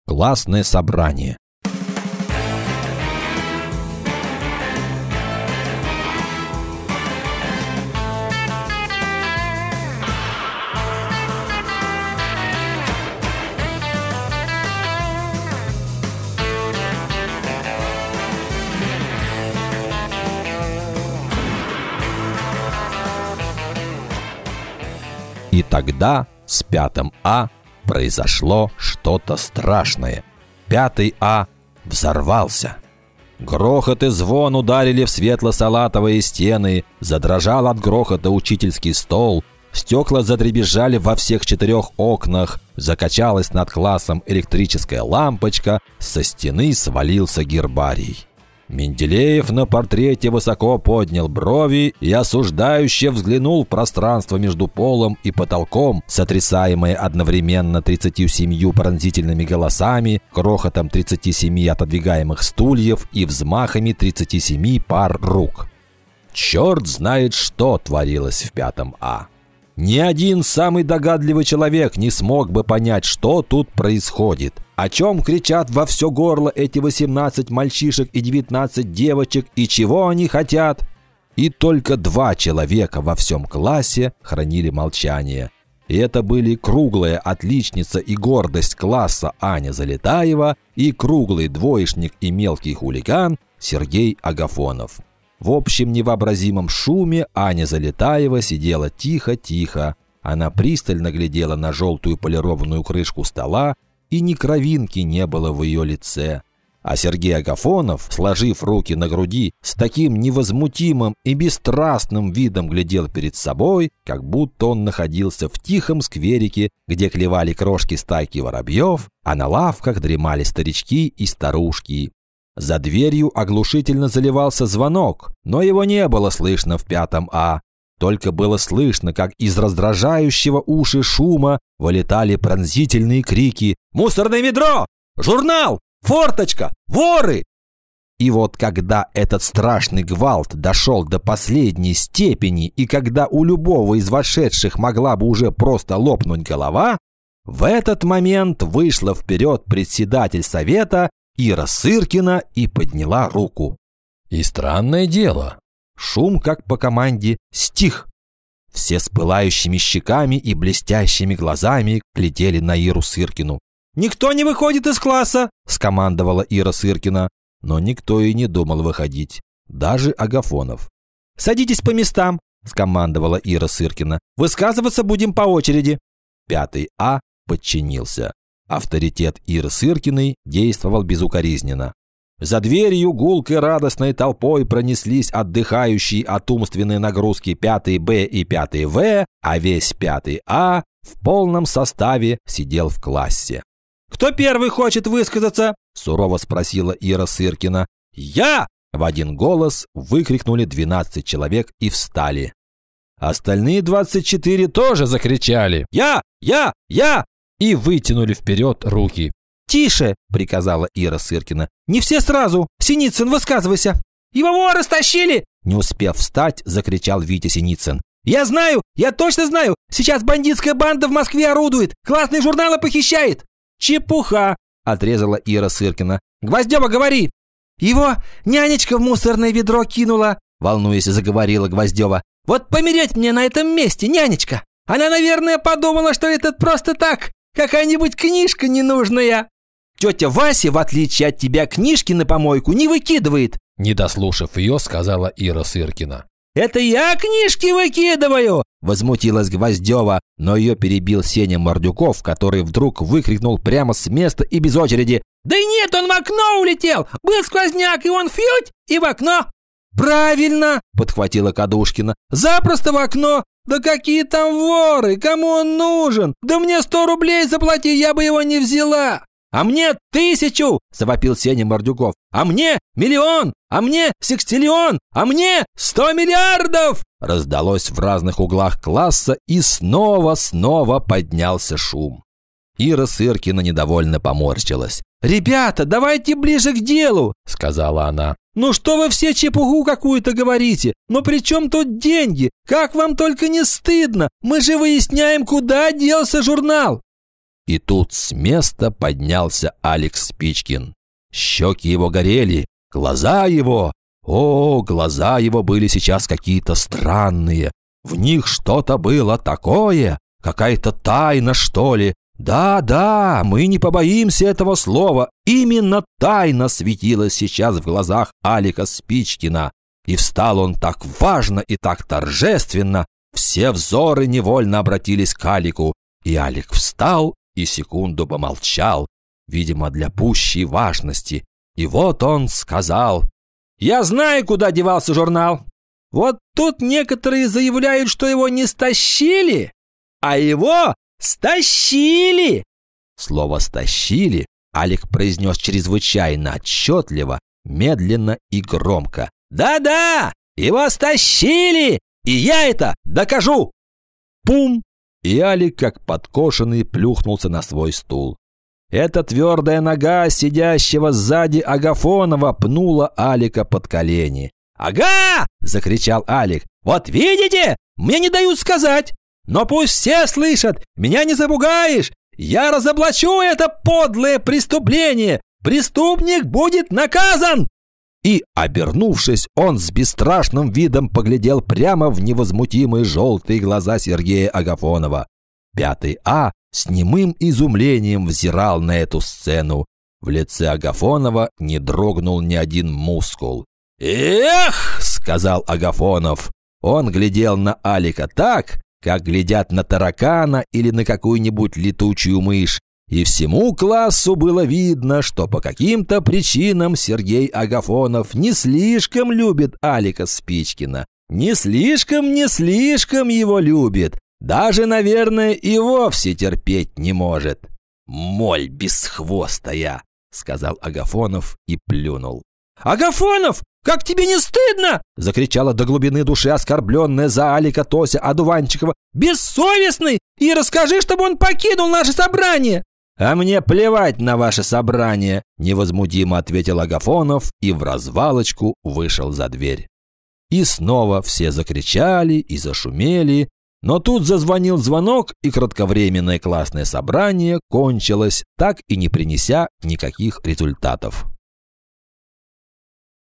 Классное собрание. И тогда с 5 А произошло что-то страшное. 5 А взорвался. Грохот и звон ударили в светло-салатовые стены, задрожал от грохота учительский стол, стекла задребезжали во всех 4 окнах, закачалась над классом электрическая лампочка, со стены свалился гербарий. Менделеев на портрете высоко поднял брови и осуждающе взглянул в пространство между полом и потолком, сотрясаемое одновременно 37 пронзительными голосами, крохотом 37 отодвигаемых стульев и взмахами 37 пар рук. Черт знает, что творилось в 5 А. Ни один самый догадливый человек не смог бы понять, что тут происходит. О чем кричат во все горло эти 18 мальчишек и 19 девочек, и чего они хотят? И только 2 человека во всем классе хранили молчание. И это были круглая отличница и гордость класса Аня Залетаева и круглый двоечник и мелкий хулиган Сергей Агафонов. В общем невообразимом шуме Аня Залетаева сидела тихо-тихо. Она пристально глядела на желтую полированную крышку стола, и ни кровинки не было в ее лице. А Сергей Агафонов, сложив руки на груди, с таким невозмутимым и бесстрастным видом глядел перед собой, как будто он находился в тихом скверике, где клевали крошки стайки воробьев, а на лавках дремали старички и старушки. За дверью оглушительно заливался звонок, но его не было слышно в 5 А. Только было слышно, как из раздражающего уши шума вылетали пронзительные крики: «Мусорное ведро! Журнал! Форточка! Воры!» И вот когда этот страшный гвалт дошел до последней степени, и когда у любого из вошедших могла бы уже просто лопнуть голова, в этот момент вышла вперед председатель совета Ира Сыркина и подняла руку. И странное дело, шум, как по команде, стих. Все с пылающими щеками и блестящими глазами глядели на Иру Сыркину. «Никто не выходит из класса!» – скомандовала Ира Сыркина. Но никто и не думал выходить, даже Агафонов. «Садитесь по местам!» – скомандовала Ира Сыркина. «Высказываться будем по очереди!» 5 А подчинился. Авторитет Иры Сыркиной действовал безукоризненно. За дверью гулкой радостной толпой пронеслись отдыхающие от умственной нагрузки 5 Б и 5 В, а весь 5 А в полном составе сидел в классе. «Кто первый хочет высказаться?» – сурово спросила Ира Сыркина. «Я!» – в один голос выкрикнули 12 человек и встали. Остальные 24 тоже закричали «Я! Я! Я!» и вытянули вперед руки. «Тише!» – приказала Ира Сыркина. «Не все сразу! Синицын, высказывайся!» «Его воры стащили!» Не успев встать, закричал Витя Синицын. «Я знаю! Я точно знаю! Сейчас бандитская банда в Москве орудует! Классные журналы похищает!» «Чепуха!» – отрезала Ира Сыркина. «Гвоздева, говори!» «Его нянечка в мусорное ведро кинула!» – волнуясь, заговорила Гвоздева. «Вот помереть мне на этом месте, нянечка! Она, наверное, подумала, что это просто так, какая-нибудь книжка ненужная!» «Тетя Вася, в отличие от тебя, книжки на помойку не выкидывает!» Не дослушав ее, сказала Ира Сыркина. «Это я книжки выкидываю!» Возмутилась Гвоздева, но ее перебил Сеня Мордюков, который вдруг выкрикнул прямо с места и без очереди: «Да нет, он в окно улетел! Был сквозняк, и он фють, и в окно!» «Правильно!» – подхватила Кадушкина. «Запросто в окно! Да какие там воры! Кому он нужен? Да мне 100 рублей заплати, я бы его не взяла!» «А мне 1000!» – завопил Сеня Мордюков. «А мне 1 000 000! А мне 600 000! А мне 100 миллиардов!» Раздалось в разных углах класса, и снова поднялся шум. Ира Сыркина недовольно поморщилась. «Ребята, давайте ближе к делу!» – сказала она. «Ну что вы все чепуху какую-то говорите? Но при чем тут деньги? Как вам только не стыдно? Мы же выясняем, куда делся журнал!» И тут с места поднялся Алекс Спичкин. Щеки его горели, глаза его... О, глаза его были сейчас какие-то странные. В них что-то было такое, какая-то тайна, что ли. Да, мы не побоимся этого слова. Именно тайна светилась сейчас в глазах Алика Спичкина. И встал он так важно и так торжественно. Все взоры невольно обратились к Алику. И Алик встал и секунду помолчал, видимо, для пущей важности. И вот он сказал: «Я знаю, куда девался журнал. Вот тут некоторые заявляют, что его не стащили, а его стащили». Слово «стащили» Алик произнес чрезвычайно отчетливо, медленно и громко. «Да, его стащили, и я это докажу!» Пум! И Алик, как подкошенный, плюхнулся на свой стул. Эта твердая нога сидящего сзади Агафонова пнула Алика под колени. «Ага!» – закричал Алик. «Вот видите? Мне не дают сказать! Но пусть все слышат! Меня не запугаешь! Я разоблачу это подлое преступление! Преступник будет наказан!» И, обернувшись, он с бесстрашным видом поглядел прямо в невозмутимые желтые глаза Сергея Агафонова. 5 А с немым изумлением взирал на эту сцену. В лице Агафонова не дрогнул ни один мускул. «Эх!» – сказал Агафонов. Он глядел на Алика так, как глядят на таракана или на какую-нибудь летучую мышь. И всему классу было видно, что по каким-то причинам Сергей Агафонов не слишком любит Алика Спичкина. Не слишком его любит. Даже, наверное, и вовсе терпеть не может. «Моль бесхвостая!» – сказал Агафонов и плюнул. «Агафонов, как тебе не стыдно?» – закричала до глубины души оскорбленная за Алика Тося Одуванчикова. «Бессовестный! И расскажи, чтобы он покинул наше собрание!» «А мне плевать на ваше собрание!» – невозмутимо ответил Агафонов и вразвалочку вышел за дверь. И снова все закричали и зашумели, но тут зазвонил звонок, и кратковременное классное собрание кончилось, так и не принеся никаких результатов.